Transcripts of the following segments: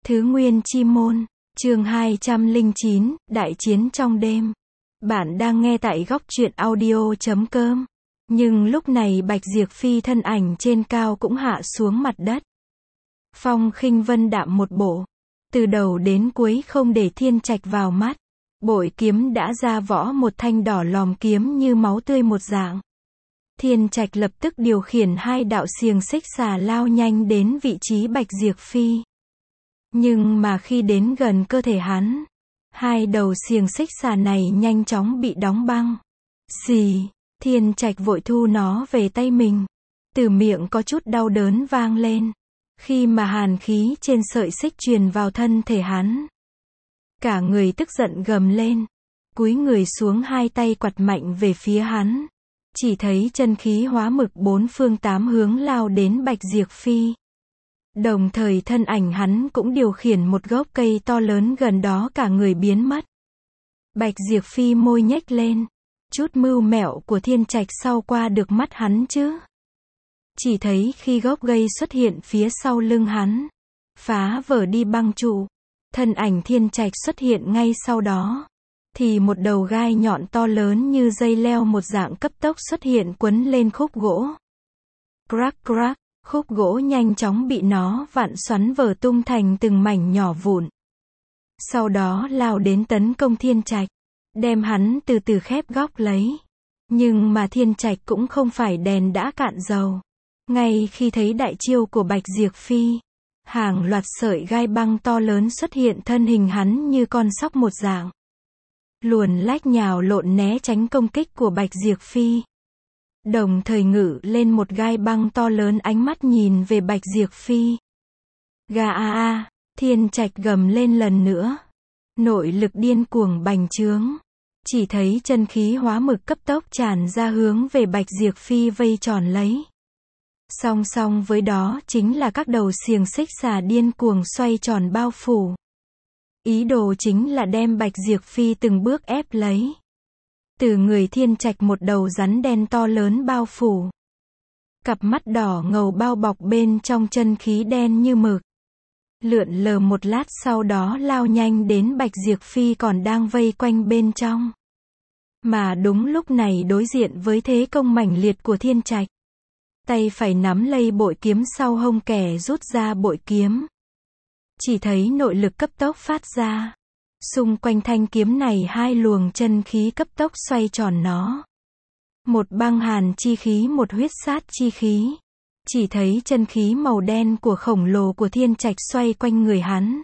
Thứ Nguyên Chi Môn, chương 209, Đại chiến trong đêm. Bạn đang nghe tại góc truyện audio.com. Nhưng lúc này Bạch Diệp Phi thân ảnh trên cao cũng hạ xuống mặt đất. Phong Khinh Vân đạm một bộ, từ đầu đến cuối không để Thiên Trạch vào mắt. Bội kiếm đã ra võ, một thanh đỏ lòm kiếm như máu tươi một dạng. Thiên Trạch lập tức điều khiển hai đạo xiềng xích xà lao nhanh đến vị trí Bạch Diệp Phi. Nhưng mà khi đến gần cơ thể hắn, hai đầu xiềng xích xà này nhanh chóng bị đóng băng. Xì, Thiên Trạch vội thu nó về tay mình. Từ miệng có chút đau đớn vang lên. Khi mà hàn khí trên sợi xích truyền vào thân thể hắn, cả người tức giận gầm lên, cúi người xuống, hai tay quặt mạnh về phía hắn. Chỉ thấy chân khí hóa mực bốn phương tám hướng lao đến Bạch Diệp Phi. Đồng thời thân ảnh hắn cũng điều khiển một gốc cây to lớn gần đó, cả người biến mất. Bạch Diệp Phi môi nhếch lên. Chút mưu mẹo của Thiên Trạch sau qua được mắt hắn chứ. Chỉ thấy khi gốc cây xuất hiện phía sau lưng hắn, phá vỡ đi băng trụ, thân ảnh Thiên Trạch xuất hiện ngay sau đó. Thì một đầu gai nhọn to lớn như dây leo một dạng cấp tốc xuất hiện quấn lên khúc gỗ. Crack crack, khúc gỗ nhanh chóng bị nó vặn xoắn vỡ tung thành từng mảnh nhỏ vụn. Sau đó lao đến tấn công Thiên Trạch, đem hắn từ từ khép góc lấy. Nhưng mà Thiên Trạch cũng không phải đèn đã cạn dầu. Ngay khi thấy đại chiêu của Bạch Diệp Phi, hàng loạt sợi gai băng to lớn xuất hiện, thân hình hắn như con sóc một dạng, luồn lách nhào lộn né tránh công kích của Bạch Diệp Phi. Đồng thời ngự lên một gai băng to lớn, ánh mắt nhìn về Bạch Diệp Phi. Gà a a, Thiên Trạch gầm lên lần nữa. Nội lực điên cuồng bành trướng. Chỉ thấy chân khí hóa mực cấp tốc tràn ra hướng về Bạch Diệp Phi vây tròn lấy. Song song với đó chính là các đầu xiềng xích xà điên cuồng xoay tròn bao phủ. Ý đồ chính là đem Bạch Diệp Phi từng bước ép lấy. Từ người Thiên Trạch một đầu rắn đen to lớn bao phủ. Cặp mắt đỏ ngầu bao bọc bên trong chân khí đen như mực. Lượn lờ một lát sau đó lao nhanh đến Bạch Diệp Phi còn đang vây quanh bên trong. Mà đúng lúc này đối diện với thế công mãnh liệt của Thiên Trạch, tay phải nắm lấy bội kiếm sau hông, kẻ rút ra bội kiếm. Chỉ thấy nội lực cấp tốc phát ra. Xung quanh thanh kiếm này hai luồng chân khí cấp tốc xoay tròn nó. Một băng hàn chi khí, một huyết sát chi khí. Chỉ thấy chân khí màu đen của khổng lồ của Thiên Trạch xoay quanh người hắn,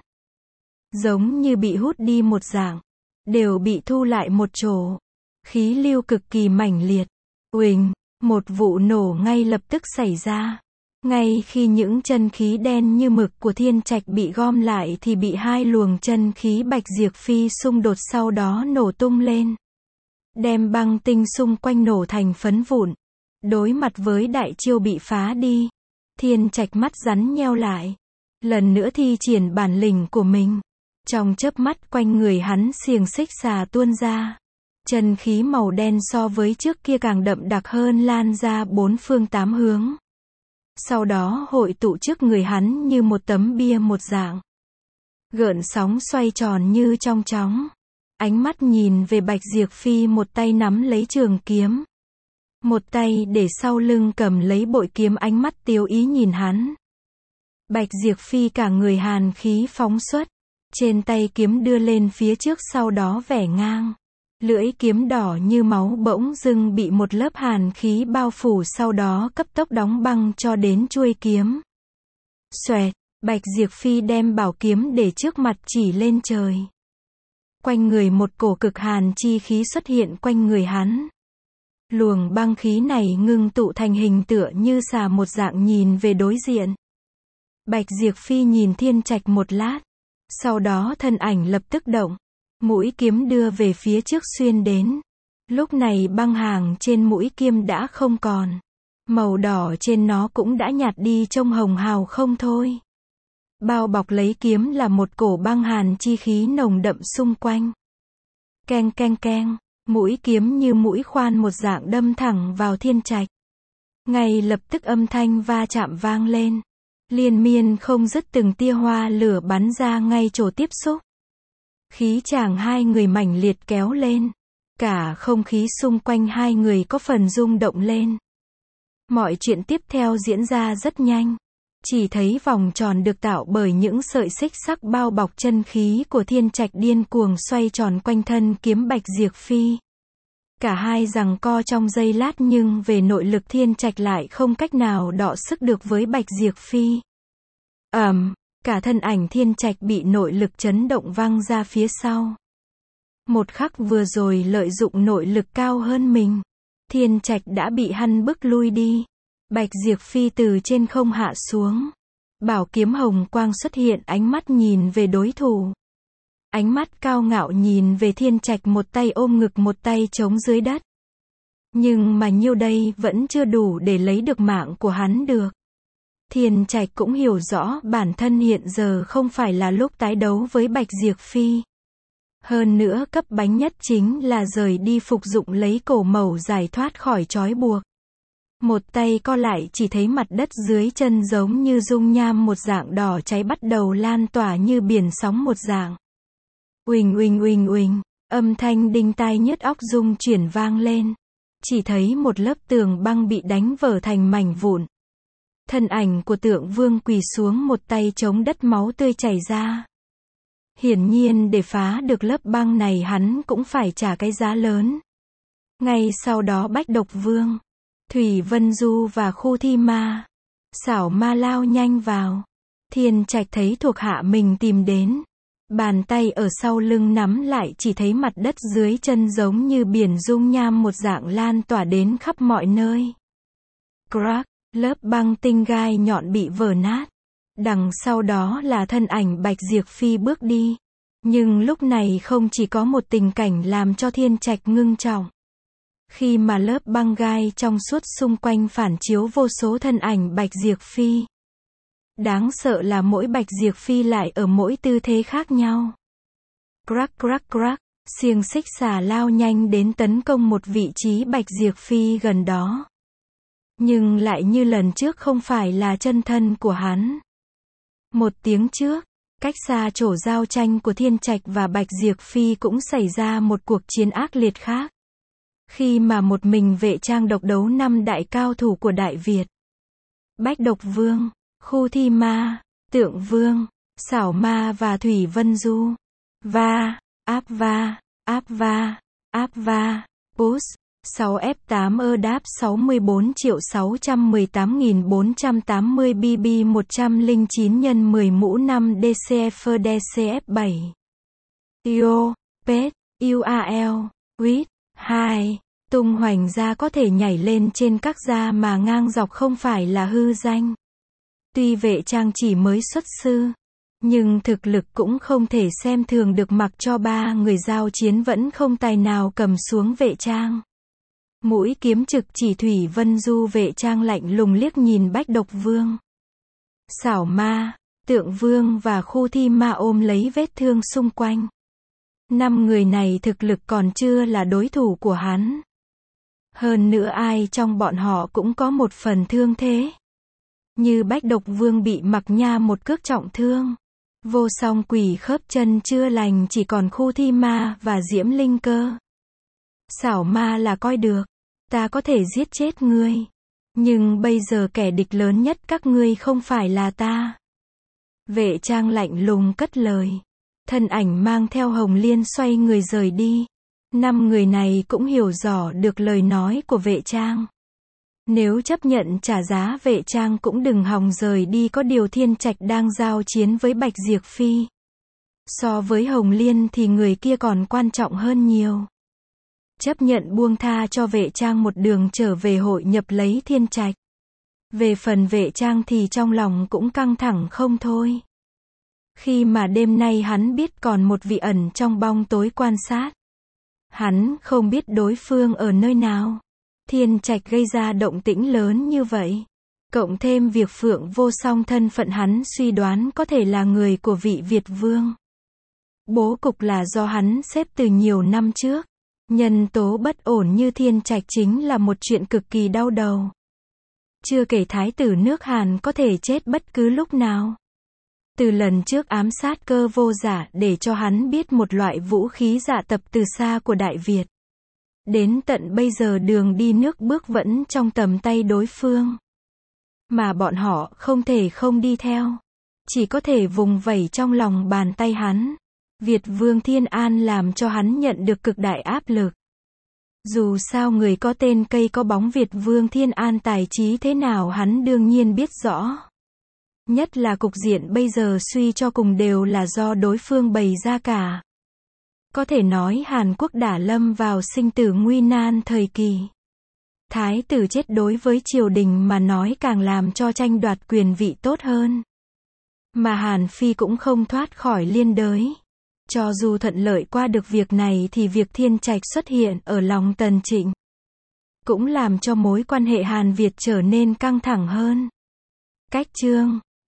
giống như bị hút đi một dạng, đều bị thu lại một chỗ. Khí lưu cực kỳ mãnh liệt. Uỳnh, một vụ nổ ngay lập tức xảy ra. Ngay khi những chân khí đen như mực của Thiên Trạch bị gom lại thì bị hai luồng chân khí Bạch Diệp Phi xung đột, sau đó nổ tung lên, đem băng tinh xung quanh nổ thành phấn vụn. Đối mặt với đại chiêu bị phá đi, Thiên Trạch mắt rắn nheo lại, lần nữa thi triển bản lĩnh của mình. Trong chớp mắt quanh người hắn xiềng xích xà tuôn ra. Chân khí màu đen so với trước kia càng đậm đặc hơn, lan ra bốn phương tám hướng. Sau đó hội tụ trước người hắn như một tấm bia một dạng. Gợn sóng xoay tròn như trong chóng. Ánh mắt nhìn về Bạch Diệp Phi, một tay nắm lấy trường kiếm, một tay để sau lưng cầm lấy bội kiếm, ánh mắt tiêu ý nhìn hắn. Bạch Diệp Phi cả người hàn khí phóng xuất, trên tay kiếm đưa lên phía trước, sau đó vẻ ngang. Lưỡi kiếm đỏ như máu bỗng dưng bị một lớp hàn khí bao phủ, sau đó cấp tốc đóng băng cho đến chuôi kiếm. Xoẹt, Bạch Diệp Phi đem bảo kiếm để trước mặt chỉ lên trời. Quanh người một cổ cực hàn chi khí xuất hiện quanh người hắn. Luồng băng khí này ngưng tụ thành hình tựa như xà một dạng, nhìn về đối diện. Bạch Diệp Phi nhìn Thiên Trạch một lát, sau đó thân ảnh lập tức động, mũi kiếm đưa về phía trước xuyên đến. Lúc này băng hàng trên mũi kiếm đã không còn, màu đỏ trên nó cũng đã nhạt đi, trông hồng hào không thôi. Bao bọc lấy kiếm là một cổ băng hàn chi khí nồng đậm xung quanh. Keng keng keng, mũi kiếm như mũi khoan một dạng đâm thẳng vào Thiên Trạch. Ngay lập tức âm thanh va chạm vang lên. Liên miên không dứt từng tia hoa lửa bắn ra ngay chỗ tiếp xúc. Khí chàng hai người mãnh liệt kéo lên. Cả không khí xung quanh hai người có phần rung động lên. Mọi chuyện tiếp theo diễn ra rất nhanh. Chỉ thấy vòng tròn được tạo bởi những sợi xích sắc bao bọc chân khí của thiên trạch điên cuồng xoay tròn quanh thân kiếm Bạch Diệp Phi. Cả hai giằng co trong giây lát nhưng về nội lực thiên trạch lại không cách nào đọ sức được với Bạch Diệp Phi. Cả thân ảnh thiên trạch bị nội lực chấn động văng ra phía sau. Một khắc vừa rồi lợi dụng nội lực cao hơn mình, thiên trạch đã bị hắn bức lui đi. Bạch Diệp Phi từ trên không hạ xuống. Bảo kiếm hồng quang xuất hiện, ánh mắt nhìn về đối thủ. Ánh mắt cao ngạo nhìn về thiên trạch, một tay ôm ngực một tay chống dưới đất. Nhưng mà nhiêu đây vẫn chưa đủ để lấy được mạng của hắn được. Thiên trạch cũng hiểu rõ bản thân hiện giờ không phải là lúc tái đấu với Bạch Diệp Phi. Hơn nữa cấp bánh nhất chính là rời đi phục dụng lấy cổ mẩu giải thoát khỏi trói buộc. Một tay co lại chỉ thấy mặt đất dưới chân giống như dung nham một dạng đỏ cháy bắt đầu lan tỏa như biển sóng một dạng. Uỳnh uỳnh uỳnh uỳnh, âm thanh đinh tai nhức óc rung chuyển vang lên. Chỉ thấy một lớp tường băng bị đánh vỡ thành mảnh vụn. Thân ảnh của Tượng Vương quỳ xuống, một tay chống đất, máu tươi chảy ra. Hiển nhiên để phá được lớp băng này hắn cũng phải trả cái giá lớn. Ngay sau đó Bách Độc Vương, Thủy Vân Du và Khu Thi Ma, Xảo Ma lao nhanh vào. Thiên Trạch thấy thuộc hạ mình tìm đến. Bàn tay ở sau lưng nắm lại, chỉ thấy mặt đất dưới chân giống như biển dung nham một dạng lan tỏa đến khắp mọi nơi. Crack, lớp băng tinh gai nhọn bị vỡ nát. Đằng sau đó là thân ảnh Bạch Diệp Phi bước đi. Nhưng lúc này không chỉ có một tình cảnh làm cho Thiên Trạch ngưng trọng. Khi mà lớp băng gai trong suốt xung quanh phản chiếu vô số thân ảnh Bạch Diệp Phi. Đáng sợ là mỗi Bạch Diệp Phi lại ở mỗi tư thế khác nhau. Crack crack crack, xiềng xích xà lao nhanh đến tấn công một vị trí Bạch Diệp Phi gần đó. Nhưng lại như lần trước không phải là chân thân của hắn. Một tiếng trước, cách xa chỗ giao tranh của Thiên Trạch và Bạch Diệp Phi cũng xảy ra một cuộc chiến ác liệt khác. Khi mà một mình Vệ Trang độc đấu 5 đại cao thủ của Đại Việt. Bách Độc Vương, Khu Thi Ma, Tượng Vương, Xảo Ma và Thủy Vân Du. Áp va, push, 6F8 đáp 64.618.480 BB 109 x 10 mũ 5 DCF DCF7. Yo, Pet, UAL, Quýt, 2. Tung hoành ra có thể nhảy lên trên các gia mà ngang dọc không phải là hư danh. Tuy Vệ Trang chỉ mới xuất sư, nhưng thực lực cũng không thể xem thường được, mặc cho ba người giao chiến vẫn không tài nào cầm xuống Vệ Trang. Mũi kiếm trực chỉ Thủy Vân Du, Vệ Trang lạnh lùng liếc nhìn Bách Độc Vương, Xảo Ma, Tượng Vương và Khu Thi Ma ôm lấy vết thương xung quanh. 5 người này thực lực còn chưa là đối thủ của hắn. Hơn nữa ai trong bọn họ cũng có một phần thương thế. Như Bách Độc Vương bị Mặc Nha một cước trọng thương. Vô Song Quỷ khớp chân chưa lành, chỉ còn Khu Thi Ma và Diễm Linh Cơ. Xảo Ma là coi được, ta có thể giết chết ngươi. Nhưng bây giờ kẻ địch lớn nhất các ngươi không phải là ta. Vệ Trang lạnh lùng cất lời. Thân ảnh mang theo Hồng Liên xoay người rời đi. 5 người này cũng hiểu rõ được lời nói của Vệ Trang. Nếu chấp nhận trả giá, Vệ Trang cũng đừng hòng rời đi. Có điều Thiên Trạch đang giao chiến với Bạch Diệp Phi. So với Hồng Liên thì người kia còn quan trọng hơn nhiều. Chấp nhận buông tha cho Vệ Trang một đường trở về hội nhập lấy Thiên Trạch. Về phần Vệ Trang thì trong lòng cũng căng thẳng không thôi. Khi mà đêm nay hắn biết còn một vị ẩn trong bóng tối quan sát. Hắn không biết đối phương ở nơi nào. Thiên Trạch gây ra động tĩnh lớn như vậy. Cộng thêm việc Phượng Vô Song thân phận hắn suy đoán có thể là người của vị Việt Vương. Bố cục là do hắn xếp từ nhiều năm trước. Nhân tố bất ổn như Thiên Trạch chính là một chuyện cực kỳ đau đầu. Chưa kể thái tử nước Hàn có thể chết bất cứ lúc nào. Từ lần trước ám sát Cơ Vô Giả để cho hắn biết một loại vũ khí dạ tập từ xa của Đại Việt. Đến tận bây giờ đường đi nước bước vẫn trong tầm tay đối phương. Mà bọn họ không thể không đi theo. Chỉ có thể vùng vẫy trong lòng bàn tay hắn. Việt Vương Thiên An làm cho hắn nhận được cực đại áp lực. Dù sao người có tên cây có bóng Việt Vương Thiên An tài trí thế nào hắn đương nhiên biết rõ. Nhất là cục diện bây giờ suy cho cùng đều là do đối phương bày ra cả. Có thể nói Hàn Quốc đã lâm vào sinh tử nguy nan thời kỳ. Thái tử chết đối với triều đình mà nói càng làm cho tranh đoạt quyền vị tốt hơn. Mà Hàn Phi cũng không thoát khỏi liên đới. Cho dù thuận lợi qua được việc này thì việc Thiên Trạch xuất hiện ở lòng Tần Trịnh cũng làm cho mối quan hệ Hàn Việt trở nên căng thẳng hơn. Cách chương